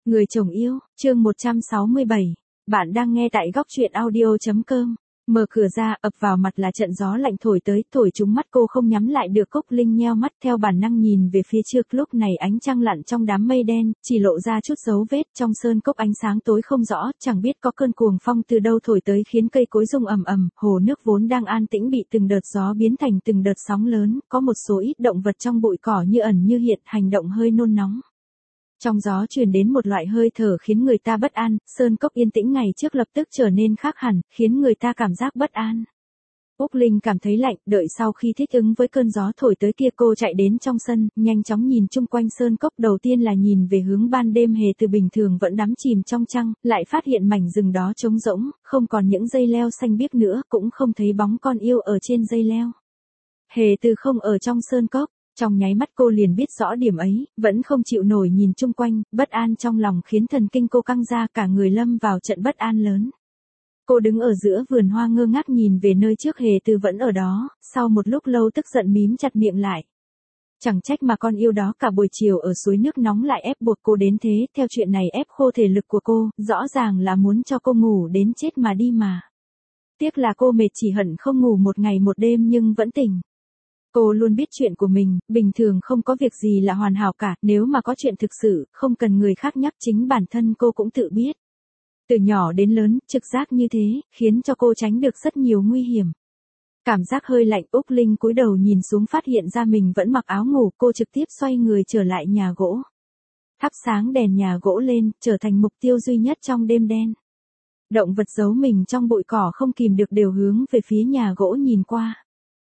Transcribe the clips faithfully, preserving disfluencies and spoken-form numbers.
Người chồng yêu, chương một trăm sáu mươi bảy. Bạn đang nghe tại góc truyện audio chấm com. Mở cửa ra, ập vào mặt là trận gió lạnh thổi tới, thổi trúng mắt cô không nhắm lại được. Cúc Linh nheo mắt theo bản năng nhìn về phía trước, lúc này ánh trăng lặn trong đám mây đen, chỉ lộ ra chút dấu vết trong sơn cốc, ánh sáng tối không rõ, chẳng biết có cơn cuồng phong từ đâu thổi tới khiến cây cối rung ầm ầm, hồ nước vốn đang an tĩnh bị từng đợt gió biến thành từng đợt sóng lớn, có một số ít động vật trong bụi cỏ như ẩn như hiện, hành động hơi nôn nóng. Trong gió truyền đến một loại hơi thở khiến người ta bất an, sơn cốc yên tĩnh ngày trước lập tức trở nên khác hẳn, khiến người ta cảm giác bất an. Úc Linh cảm thấy lạnh, đợi sau khi thích ứng với cơn gió thổi tới kia cô chạy đến trong sân, nhanh chóng nhìn chung quanh sơn cốc, đầu tiên là nhìn về hướng ban đêm. Hề Từ bình thường vẫn đắm chìm trong trăng, lại phát hiện mảnh rừng đó trống rỗng, không còn những dây leo xanh biếc nữa, cũng không thấy bóng con yêu ở trên dây leo. Hề Từ không ở trong sơn cốc. Trong nháy mắt cô liền biết rõ điểm ấy, vẫn không chịu nổi nhìn chung quanh, bất an trong lòng khiến thần kinh cô căng ra, cả người lâm vào trận bất an lớn. Cô đứng ở giữa vườn hoa ngơ ngác nhìn về nơi trước, Hề Từ vẫn ở đó, sau một lúc lâu tức giận mím chặt miệng lại. Chẳng trách mà con yêu đó cả buổi chiều ở suối nước nóng lại ép buộc cô đến thế, theo chuyện này ép khô thể lực của cô, rõ ràng là muốn cho cô ngủ đến chết mà đi mà. Tiếc là cô mệt chỉ hận không ngủ một ngày một đêm nhưng vẫn tỉnh. Cô luôn biết chuyện của mình, bình thường không có việc gì là hoàn hảo cả, nếu mà có chuyện thực sự, không cần người khác nhắc, chính bản thân cô cũng tự biết. Từ nhỏ đến lớn, trực giác như thế, khiến cho cô tránh được rất nhiều nguy hiểm. Cảm giác hơi lạnh, Úc Linh cúi đầu nhìn xuống phát hiện ra mình vẫn mặc áo ngủ, cô trực tiếp xoay người trở lại nhà gỗ. Thắp sáng đèn nhà gỗ lên, trở thành mục tiêu duy nhất trong đêm đen. Động vật giấu mình trong bụi cỏ không kìm được đều hướng về phía nhà gỗ nhìn qua.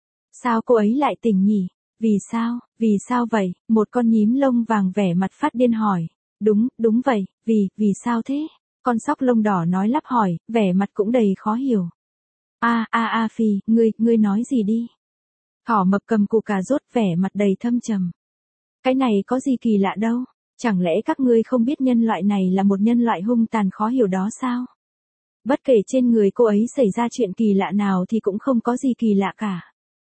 Sao cô ấy lại tỉnh nhỉ? Vì sao, vì sao vậy? Một con nhím lông vàng vẻ mặt phát điên hỏi. Đúng, đúng vậy, vì, vì sao thế? Con sóc lông đỏ nói lắp hỏi, vẻ mặt cũng đầy khó hiểu. A a a Phi, ngươi, ngươi nói gì đi? Thỏ mập cầm củ cà rốt vẻ mặt đầy thâm trầm. Cái này có gì kỳ lạ đâu, chẳng lẽ các ngươi không biết nhân loại này là một nhân loại hung tàn khó hiểu đó sao? Bất kể trên người cô ấy xảy ra chuyện kỳ lạ nào thì cũng không có gì kỳ lạ cả.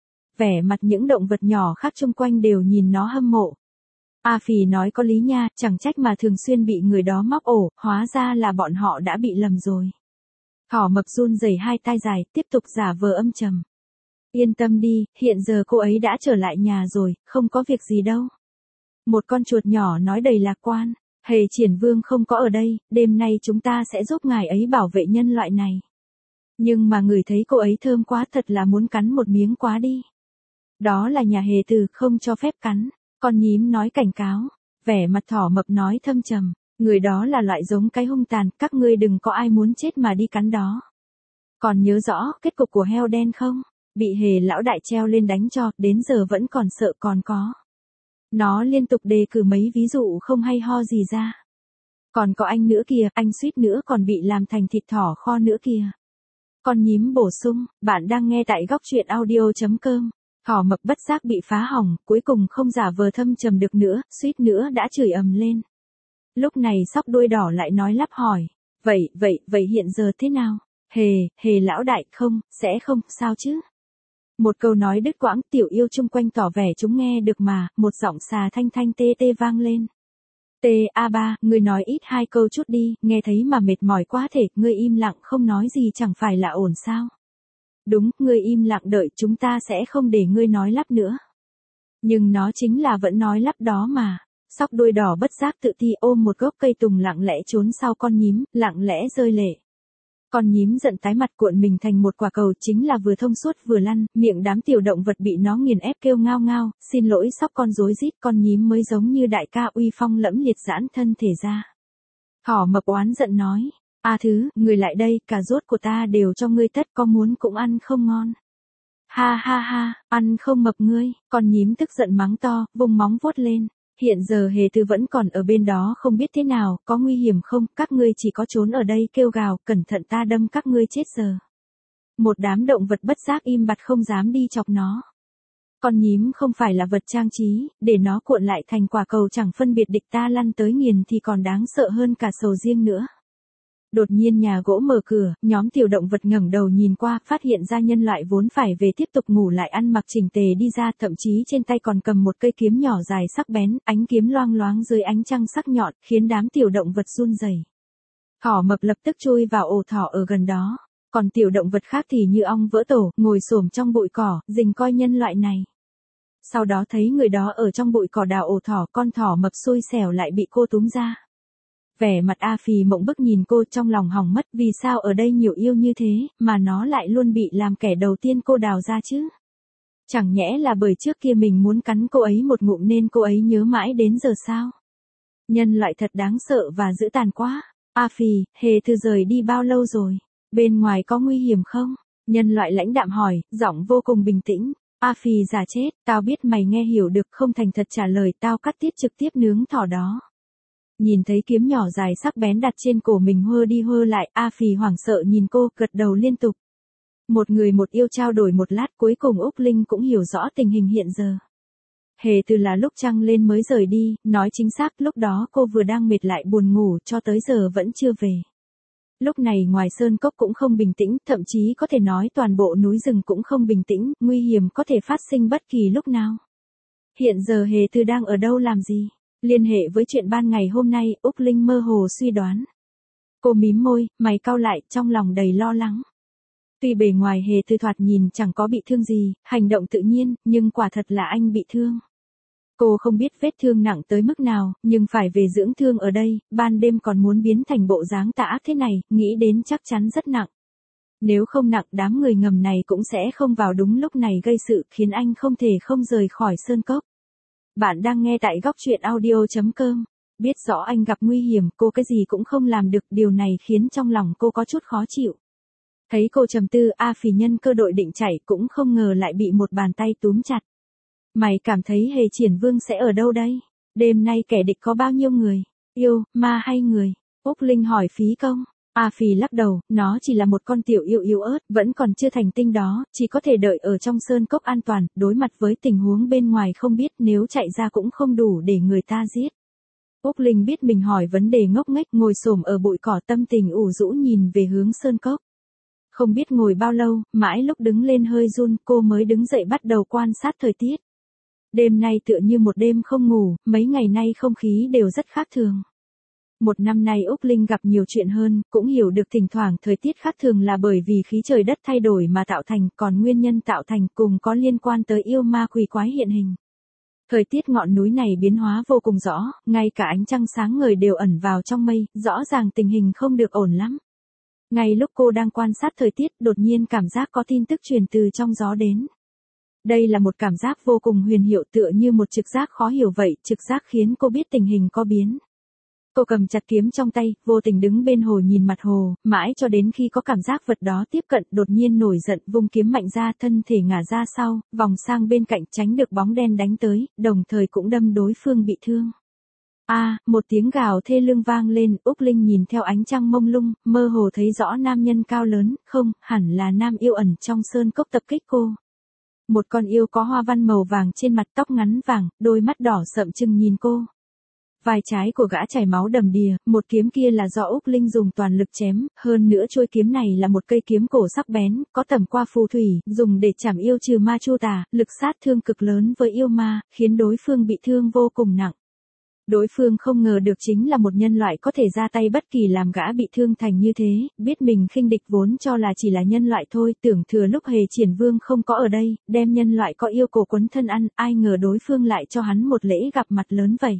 Vẻ mặt những động vật nhỏ khác xung quanh đều nhìn nó hâm mộ. A Phì nói có lý nha, chẳng trách mà thường xuyên bị người đó móc ổ, hóa ra là bọn họ đã bị lầm rồi. Thỏ mập run rẩy hai tai dài, tiếp tục giả vờ âm trầm. Yên tâm đi, hiện giờ cô ấy đã trở lại nhà rồi, không có việc gì đâu. Một con chuột nhỏ nói đầy lạc quan, Hề Triển Vương không có ở đây, đêm nay chúng ta sẽ giúp ngài ấy bảo vệ nhân loại này. Nhưng mà người thấy cô ấy thơm quá, thật là muốn cắn một miếng quá đi. Đó là nhà Hề Từ, không cho phép cắn. Con nhím nói cảnh cáo. Vẻ mặt thỏ mập nói thâm trầm. Người đó là loại giống cái hung tàn, các ngươi đừng có ai muốn chết mà đi cắn đó. Còn nhớ rõ kết cục của heo đen không? Bị Hề lão đại treo lên đánh cho, đến giờ vẫn còn sợ còn có. Nó liên tục đề cử mấy ví dụ không hay ho gì ra. Còn có anh nữa kìa, anh suýt nữa còn bị làm thành thịt thỏ kho nữa kìa. Con nhím bổ sung, bạn đang nghe tại góc truyện audio chấm com. Thỏ mập bất giác bị phá hỏng, cuối cùng không giả vờ thâm trầm được nữa, suýt nữa đã chửi ầm lên. Lúc này sóc đuôi đỏ lại nói lắp hỏi, vậy, vậy, vậy hiện giờ thế nào? Hề, Hề lão đại, không, sẽ không, sao chứ? Một câu nói đứt quãng, tiểu yêu chung quanh tỏ vẻ chúng nghe được mà, một giọng xà thanh thanh tê tê vang lên. Tê a ba, ngươi nói ít hai câu chút đi, nghe thấy mà mệt mỏi quá thể, ngươi im lặng không nói gì chẳng phải là ổn sao? Đúng, ngươi im lặng đợi, chúng ta sẽ không để ngươi nói lắp nữa. Nhưng nó chính là vẫn nói lắp đó mà. Sóc đuôi đỏ bất giác tự ti ôm một gốc cây tùng lặng lẽ trốn sau con nhím, lặng lẽ rơi lệ. Con nhím giận tái mặt cuộn mình thành một quả cầu, chính là vừa thông suốt vừa lăn, miệng đám tiểu động vật bị nó nghiền ép kêu ngao ngao, xin lỗi sóc con rối rít, con nhím mới giống như đại ca uy phong lẫm liệt giãn thân thể ra. Thỏ mập oán giận nói. A Thứ, người lại đây, cà rốt của ta đều cho ngươi tất, có muốn cũng ăn không ngon. Ha ha ha, ăn không mập ngươi, con nhím tức giận mắng to, vùng móng vuốt lên. Hiện giờ Hề Từ vẫn còn ở bên đó không biết thế nào, có nguy hiểm không, các ngươi chỉ có trốn ở đây kêu gào, cẩn thận ta đâm các ngươi chết giờ. Một đám động vật bất giác im bặt không dám đi chọc nó. Con nhím không phải là vật trang trí, để nó cuộn lại thành quả cầu chẳng phân biệt địch ta lăn tới nghiền thì còn đáng sợ hơn cả sầu riêng nữa. Đột nhiên nhà gỗ mở cửa, nhóm tiểu động vật ngẩng đầu nhìn qua, phát hiện ra nhân loại vốn phải về tiếp tục ngủ lại ăn mặc chỉnh tề đi ra, thậm chí trên tay còn cầm một cây kiếm nhỏ dài sắc bén, ánh kiếm loang loáng dưới ánh trăng sắc nhọn, khiến đám tiểu động vật run rẩy. Thỏ mập lập tức chui vào ổ thỏ ở gần đó, còn tiểu động vật khác thì như ong vỡ tổ, ngồi xổm trong bụi cỏ, rình coi nhân loại này. Sau đó thấy người đó ở trong bụi cỏ đào ổ thỏ, con thỏ mập xui xẻo lại bị cô túm ra. Vẻ mặt A Phì mộng bức nhìn cô, trong lòng hỏng mất, vì sao ở đây nhiều yêu như thế, mà nó lại luôn bị làm kẻ đầu tiên cô đào ra chứ? Chẳng nhẽ là bởi trước kia mình muốn cắn cô ấy một ngụm nên cô ấy nhớ mãi đến giờ sao? Nhân loại thật đáng sợ và dữ tàn quá. A Phì, Hề Thư rời đi bao lâu rồi? Bên ngoài có nguy hiểm không? Nhân loại lãnh đạm hỏi, giọng vô cùng bình tĩnh. A Phì giả chết, tao biết mày nghe hiểu được, không thành thật trả lời, tao cắt tiết trực tiếp nướng thỏ đó. Nhìn thấy kiếm nhỏ dài sắc bén đặt trên cổ mình hơ đi hơ lại, A Phì hoảng sợ nhìn cô, gật đầu liên tục. Một người một yêu trao đổi một lát, cuối cùng Úc Linh cũng hiểu rõ tình hình hiện giờ. Hề Từ là lúc trăng lên mới rời đi, nói chính xác lúc đó cô vừa đang mệt lại buồn ngủ, cho tới giờ vẫn chưa về. Lúc này ngoài sơn cốc cũng không bình tĩnh, thậm chí có thể nói toàn bộ núi rừng cũng không bình tĩnh, nguy hiểm có thể phát sinh bất kỳ lúc nào. Hiện giờ Hề Từ đang ở đâu làm gì? Liên hệ với chuyện ban ngày hôm nay, Úc Linh mơ hồ suy đoán. Cô mím môi, mày cau lại, trong lòng đầy lo lắng. Tuy bề ngoài Hề Từ thoạt nhìn chẳng có bị thương gì, hành động tự nhiên, nhưng quả thật là anh bị thương. Cô không biết vết thương nặng tới mức nào, nhưng phải về dưỡng thương ở đây, ban đêm còn muốn biến thành bộ dáng tà ác thế này, nghĩ đến chắc chắn rất nặng. Nếu không nặng, đám người ngầm này cũng sẽ không vào đúng lúc này gây sự, khiến anh không thể không rời khỏi sơn cốc. Bạn đang nghe tại góc truyện audio chấm com. Biết rõ anh gặp nguy hiểm, cô cái gì cũng không làm được, điều này khiến trong lòng cô có chút khó chịu. Thấy cô trầm tư, A Phì nhân cơ đội định chạy, cũng không ngờ lại bị một bàn tay túm chặt. Mày cảm thấy Hề Triển Vương sẽ ở đâu đây? Đêm nay kẻ địch có bao nhiêu người? Yêu, ma hay người? Úc Linh hỏi phí công. A Phì lắc đầu, nó chỉ là một con tiểu yêu yếu ớt, vẫn còn chưa thành tinh đó, chỉ có thể đợi ở trong sơn cốc an toàn, đối mặt với tình huống bên ngoài không biết, nếu chạy ra cũng không đủ để người ta giết. Úc Linh biết mình hỏi vấn đề ngốc nghếch, ngồi xổm ở bụi cỏ tâm tình ủ rũ nhìn về hướng sơn cốc. Không biết ngồi bao lâu, mãi lúc đứng lên hơi run, cô mới đứng dậy bắt đầu quan sát thời tiết. Đêm nay tựa như một đêm không ngủ, mấy ngày nay không khí đều rất khác thường. Một năm nay Úc Linh gặp nhiều chuyện hơn, cũng hiểu được thỉnh thoảng thời tiết khác thường là bởi vì khí trời đất thay đổi mà tạo thành, còn nguyên nhân tạo thành cùng có liên quan tới yêu ma quỷ quái hiện hình. Thời tiết ngọn núi này biến hóa vô cùng rõ, ngay cả ánh trăng sáng ngời đều ẩn vào trong mây, rõ ràng tình hình không được ổn lắm. Ngay lúc cô đang quan sát thời tiết, đột nhiên cảm giác có tin tức truyền từ trong gió đến. Đây là một cảm giác vô cùng huyền diệu, tựa như một trực giác khó hiểu vậy, trực giác khiến cô biết tình hình có biến. Cô cầm chặt kiếm trong tay, vô tình đứng bên hồ nhìn mặt hồ, mãi cho đến khi có cảm giác vật đó tiếp cận, đột nhiên nổi giận, vung kiếm mạnh ra, thân thể ngả ra sau, vòng sang bên cạnh tránh được bóng đen đánh tới, đồng thời cũng đâm đối phương bị thương. A, à, một tiếng gào thê lương vang lên, Úc Linh nhìn theo ánh trăng mông lung, mơ hồ thấy rõ nam nhân cao lớn, không, hẳn là nam yêu ẩn trong sơn cốc tập kích cô. Một con yêu có hoa văn màu vàng trên mặt, tóc ngắn vàng, đôi mắt đỏ sậm trừng nhìn cô. Vai trái của gã chảy máu đầm đìa, một kiếm kia là do Úc Linh dùng toàn lực chém, hơn nữa trôi kiếm này là một cây kiếm cổ sắc bén, có tầm qua phù thủy, dùng để chảm yêu trừ ma chu tà, lực sát thương cực lớn với yêu ma, khiến đối phương bị thương vô cùng nặng. Đối phương không ngờ được chính là một nhân loại có thể ra tay bất kỳ làm gã bị thương thành như thế, biết mình khinh địch vốn cho là chỉ là nhân loại thôi, tưởng thừa lúc Hề Triển Vương không có ở đây, đem nhân loại có yêu cổ quấn thân ăn, ai ngờ đối phương lại cho hắn một lễ gặp mặt lớn vậy.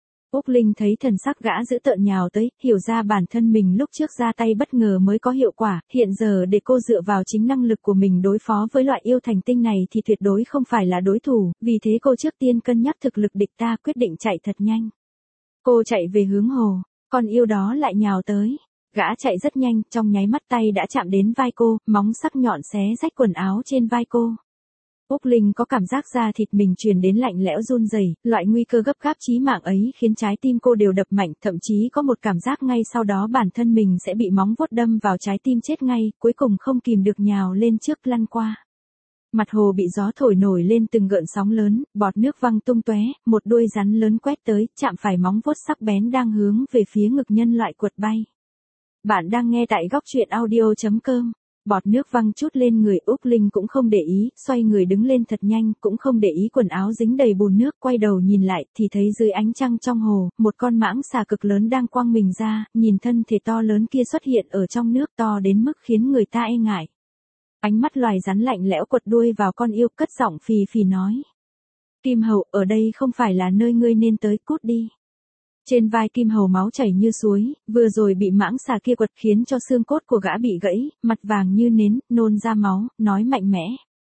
Úc Linh thấy thần sắc gã dữ tợn nhào tới, hiểu ra bản thân mình lúc trước ra tay bất ngờ mới có hiệu quả, hiện giờ để cô dựa vào chính năng lực của mình đối phó với loại yêu thành tinh này thì tuyệt đối không phải là đối thủ, vì thế cô trước tiên cân nhắc thực lực địch ta, quyết định chạy thật nhanh. Cô chạy về hướng hồ, con yêu đó lại nhào tới. Gã chạy rất nhanh, trong nháy mắt tay đã chạm đến vai cô, móng sắc nhọn xé rách quần áo trên vai cô. Úc Linh có cảm giác da thịt mình truyền đến lạnh lẽo run rẩy, loại nguy cơ gấp gáp chí mạng ấy khiến trái tim cô đều đập mạnh, thậm chí có một cảm giác ngay sau đó bản thân mình sẽ bị móng vuốt đâm vào trái tim chết ngay, cuối cùng không kìm được nhào lên trước lăn qua. Mặt hồ bị gió thổi nổi lên từng gợn sóng lớn, bọt nước văng tung tóe, một đuôi rắn lớn quét tới, chạm phải móng vuốt sắc bén đang hướng về phía ngực nhân loại quật bay. Bạn đang nghe tại góc truyện audio chấm com. Bọt nước văng chút lên người Úc Linh cũng không để ý, xoay người đứng lên thật nhanh, cũng không để ý quần áo dính đầy bùn nước, quay đầu nhìn lại thì thấy dưới ánh trăng trong hồ, một con mãng xà cực lớn đang quăng mình ra, nhìn thân thể to lớn kia xuất hiện ở trong nước to đến mức khiến người ta e ngại. Ánh mắt loài rắn lạnh lẽo quật đuôi vào con yêu, cất giọng phì phì nói. Kim Hầu, ở đây không phải là nơi ngươi nên tới, cút đi. Trên vai Kim Hầu máu chảy như suối, vừa rồi bị mãng xà kia quật khiến cho xương cốt của gã bị gãy, mặt vàng như nến, nôn ra máu, nói mạnh mẽ.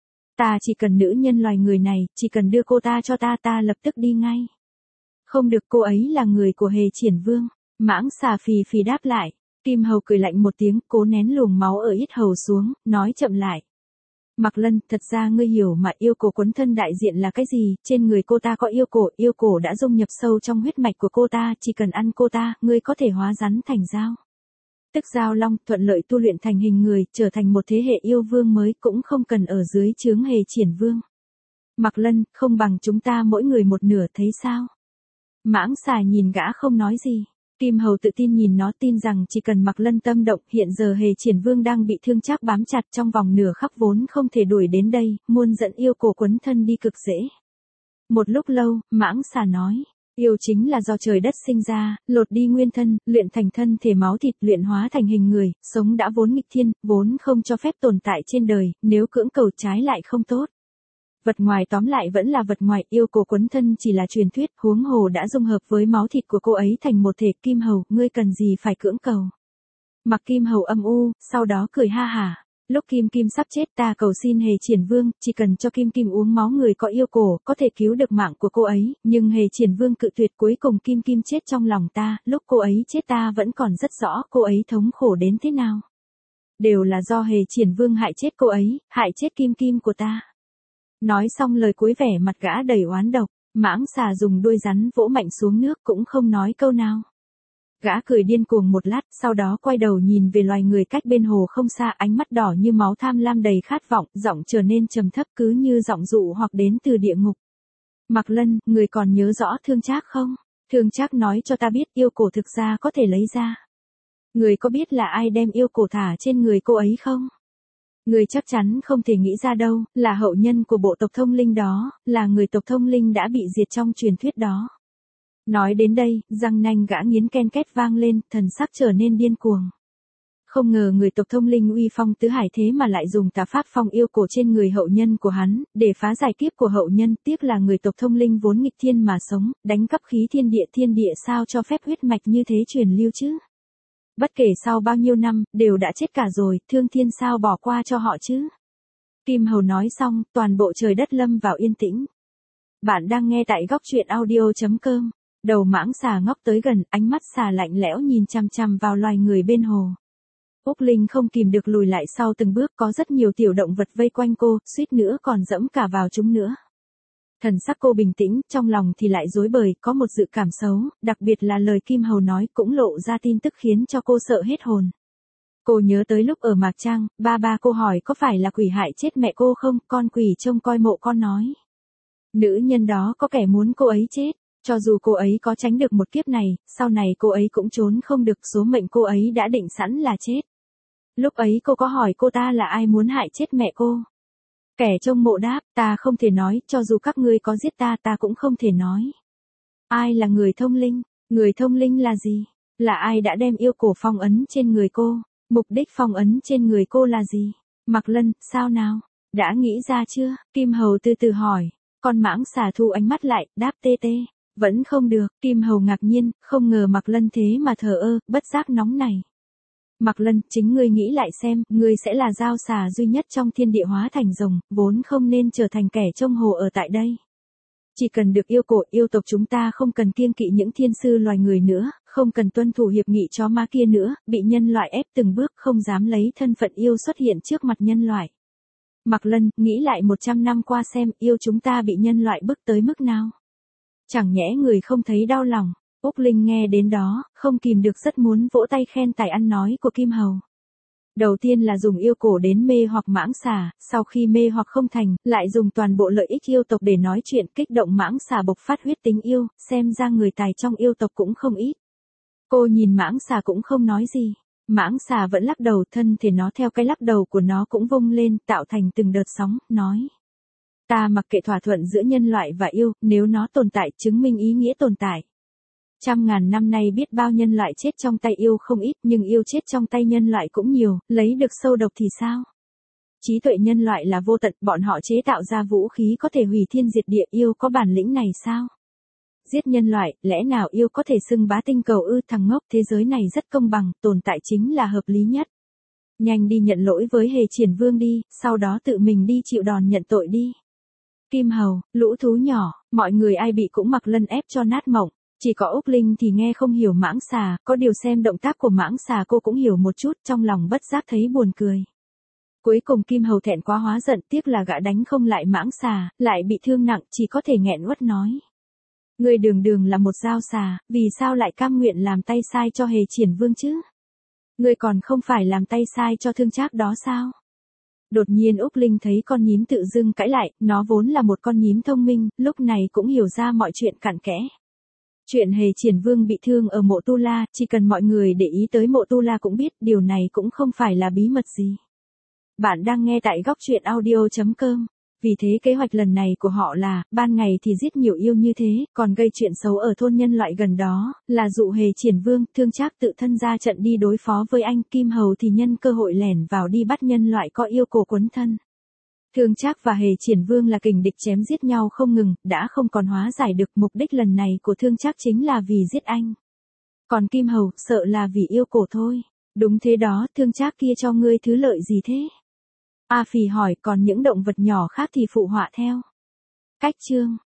Ta chỉ cần nữ nhân loài người này, chỉ cần đưa cô ta cho ta, ta lập tức đi ngay. Không được, cô ấy là người của Hề Triển Vương. Mãng xà phì phì đáp lại. Kim Hầu cười lạnh một tiếng, cố nén luồng máu ở yết hầu xuống, nói chậm lại. Mạc Lân, thật ra ngươi hiểu mà, yêu cổ quấn thân đại diện là cái gì, trên người cô ta có yêu cổ, yêu cổ đã dung nhập sâu trong huyết mạch của cô ta, chỉ cần ăn cô ta, ngươi có thể hóa rắn thành dao. Tức dao long, thuận lợi tu luyện thành hình người, trở thành một thế hệ yêu vương mới, cũng không cần ở dưới trướng Hề Triển Vương. Mạc Lân, không bằng chúng ta mỗi người một nửa, thấy sao? Mãng xà nhìn gã không nói gì. Kim Hầu tự tin nhìn nó, tin rằng chỉ cần Mạc Lân tâm động, hiện giờ Hề Triển Vương đang bị thương chắc bám chặt trong vòng nửa khắc vốn không thể đuổi đến đây, muôn dẫn yêu cổ quấn thân đi cực dễ. Một lúc lâu, mãng xà nói, yêu chính là do trời đất sinh ra, lột đi nguyên thân, luyện thành thân thể máu thịt, luyện hóa thành hình người, sống đã vốn nghịch thiên, vốn không cho phép tồn tại trên đời, nếu cưỡng cầu trái lại không tốt. Vật ngoài tóm lại vẫn là vật ngoài, yêu cổ quấn thân chỉ là truyền thuyết, huống hồ đã dung hợp với máu thịt của cô ấy thành một thể. Kim Hầu, ngươi cần gì phải cưỡng cầu. Mặc Kim Hầu âm u, sau đó cười ha hả. Lúc Kim Kim sắp chết, ta cầu xin Hề Triển Vương, chỉ cần cho Kim Kim uống máu người có yêu cổ, có thể cứu được mạng của cô ấy, nhưng Hề Triển Vương cự tuyệt, cuối cùng Kim Kim chết trong lòng ta, lúc cô ấy chết ta vẫn còn rất rõ cô ấy thống khổ đến thế nào. Đều là do Hề Triển Vương hại chết cô ấy, hại chết Kim Kim của ta. Nói xong lời cuối vẻ mặt gã đầy oán độc, mãng xà dùng đuôi rắn vỗ mạnh xuống nước cũng không nói câu nào. Gã cười điên cuồng một lát, sau đó quay đầu nhìn về loài người cách bên hồ không xa, ánh mắt đỏ như máu tham lam đầy khát vọng, giọng trở nên trầm thấp cứ như giọng dụ hoặc đến từ địa ngục. Mạc Lân, người còn nhớ rõ Thương Trác không? Thương Trác nói cho ta biết yêu cổ thực ra có thể lấy ra. Người có biết là ai đem yêu cổ thả trên người cô ấy không? Người chắc chắn không thể nghĩ ra đâu, là hậu nhân của bộ tộc thông linh đó, là người tộc thông linh đã bị diệt trong truyền thuyết đó. Nói đến đây, răng nanh gã nghiến ken két vang lên, thần sắc trở nên điên cuồng. Không ngờ người tộc thông linh uy phong tứ hải thế mà lại dùng tà pháp phong yêu cổ trên người hậu nhân của hắn, để phá giải kiếp của hậu nhân, tiếc là người tộc thông linh vốn nghịch thiên mà sống, đánh cắp khí thiên địa, thiên địa sao cho phép huyết mạch như thế truyền lưu chứ. Bất kể sau bao nhiêu năm, đều đã chết cả rồi, Thương Thiên sao bỏ qua cho họ chứ. Kim Hầu nói xong, toàn bộ trời đất lâm vào yên tĩnh. Bạn đang nghe tại góc truyện audio chấm com. Đầu mãng xà ngóc tới gần, ánh mắt xà lạnh lẽo nhìn chằm chằm vào loài người bên hồ. Úc Linh không kìm được lùi lại sau từng bước, có rất nhiều tiểu động vật vây quanh cô, suýt nữa còn dẫm cả vào chúng nữa. Thần sắc cô bình tĩnh, trong lòng thì lại rối bời, có một dự cảm xấu, đặc biệt là lời Kim Hầu nói cũng lộ ra tin tức khiến cho cô sợ hết hồn. Cô nhớ tới lúc ở Mạc Trang, ba ba cô hỏi có phải là quỷ hại chết mẹ cô không, con quỷ trông coi mộ con nói. Nữ nhân đó có kẻ muốn cô ấy chết, cho dù cô ấy có tránh được một kiếp này, sau này cô ấy cũng trốn không được, số mệnh cô ấy đã định sẵn là chết. Lúc ấy cô có hỏi cô ta là ai muốn hại chết mẹ cô. Kẻ trông mộ đáp, ta không thể nói, cho dù các ngươi có giết ta ta cũng không thể nói. Ai là người thông linh? Người thông linh là gì? Là ai đã đem yêu cổ phong ấn trên người cô? Mục đích phong ấn trên người cô là gì? Mạc Lân, sao nào? Đã nghĩ ra chưa? Kim Hầu từ từ hỏi. Con mãng xà thu ánh mắt lại, đáp tê tê. Vẫn không được. Kim Hầu ngạc nhiên, không ngờ Mạc Lân thế mà thờ ơ, bất giác nóng này. Mạc Lân, chính ngươi nghĩ lại xem, ngươi sẽ là dao xà duy nhất trong thiên địa hóa thành rồng, vốn không nên trở thành kẻ trông hồ ở tại đây. Chỉ cần được yêu cổ, yêu tộc chúng ta không cần kiêng kỵ những thiên sư loài người nữa, không cần tuân thủ hiệp nghị chó má kia nữa, bị nhân loại ép từng bước, không dám lấy thân phận yêu xuất hiện trước mặt nhân loại. Mạc Lân, nghĩ lại một trăm năm qua xem, yêu chúng ta bị nhân loại bức tới mức nào. Chẳng nhẽ người không thấy đau lòng. Úc Linh nghe đến đó, không kìm được rất muốn vỗ tay khen tài ăn nói của Kim Hầu. Đầu tiên là dùng yêu cổ đến mê hoặc mãng xà, sau khi mê hoặc không thành, lại dùng toàn bộ lợi ích yêu tộc để nói chuyện kích động mãng xà bộc phát huyết tính yêu, xem ra người tài trong yêu tộc cũng không ít. Cô nhìn mãng xà cũng không nói gì. Mãng xà vẫn lắc đầu, thân thể nó theo cái lắc đầu của nó cũng vung lên, tạo thành từng đợt sóng, nói. Ta mặc kệ thỏa thuận giữa nhân loại và yêu, nếu nó tồn tại chứng minh ý nghĩa tồn tại. Trăm ngàn năm nay biết bao nhân loại chết trong tay yêu không ít, nhưng yêu chết trong tay nhân loại cũng nhiều, lấy được sâu độc thì sao? Trí tuệ nhân loại là vô tận, bọn họ chế tạo ra vũ khí có thể hủy thiên diệt địa, yêu có bản lĩnh này sao? Giết nhân loại, lẽ nào yêu có thể xưng bá tinh cầu ư? Thằng ngốc, thế giới này rất công bằng, tồn tại chính là hợp lý nhất. Nhanh đi nhận lỗi với Hề Triển Vương đi, sau đó tự mình đi chịu đòn nhận tội đi. Kim Hầu, lũ thú nhỏ, mọi người ai bị cũng mặc lân ép cho nát mộng. Chỉ có Úc Linh thì nghe không hiểu mãng xà, có điều xem động tác của mãng xà cô cũng hiểu một chút, trong lòng bất giác thấy buồn cười. Cuối cùng Kim Hầu thẹn quá hóa giận, tiếc là gã đánh không lại mãng xà, lại bị thương nặng, chỉ có thể nghẹn uất nói. Ngươi đường đường là một dao xà, vì sao lại cam nguyện làm tay sai cho Hề Triển Vương chứ? Ngươi còn không phải làm tay sai cho Thương Trác đó sao? Đột nhiên Úc Linh thấy con nhím tự dưng cãi lại, nó vốn là một con nhím thông minh, lúc này cũng hiểu ra mọi chuyện cặn kẽ. Chuyện Hề Triển Vương bị thương ở mộ Tu La, chỉ cần mọi người để ý tới mộ Tu La cũng biết, điều này cũng không phải là bí mật gì. Bạn đang nghe tại góc truyện audio chấm com. Vì thế kế hoạch lần này của họ là, ban ngày thì giết nhiều yêu như thế, còn gây chuyện xấu ở thôn nhân loại gần đó, là dụ Hề Triển Vương, Thương Trác tự thân ra trận đi đối phó với anh, Kim Hầu thì nhân cơ hội lẻn vào đi bắt nhân loại có yêu cổ quấn thân. Thương Trác và Hề Triển Vương là kình địch chém giết nhau không ngừng, đã không còn hóa giải được, mục đích lần này của Thương Trác chính là vì giết anh. Còn Kim Hầu, sợ là vì yêu cổ thôi. Đúng thế đó, Thương Trác kia cho ngươi thứ lợi gì thế? A Phì hỏi, còn những động vật nhỏ khác thì phụ họa theo. Cách chương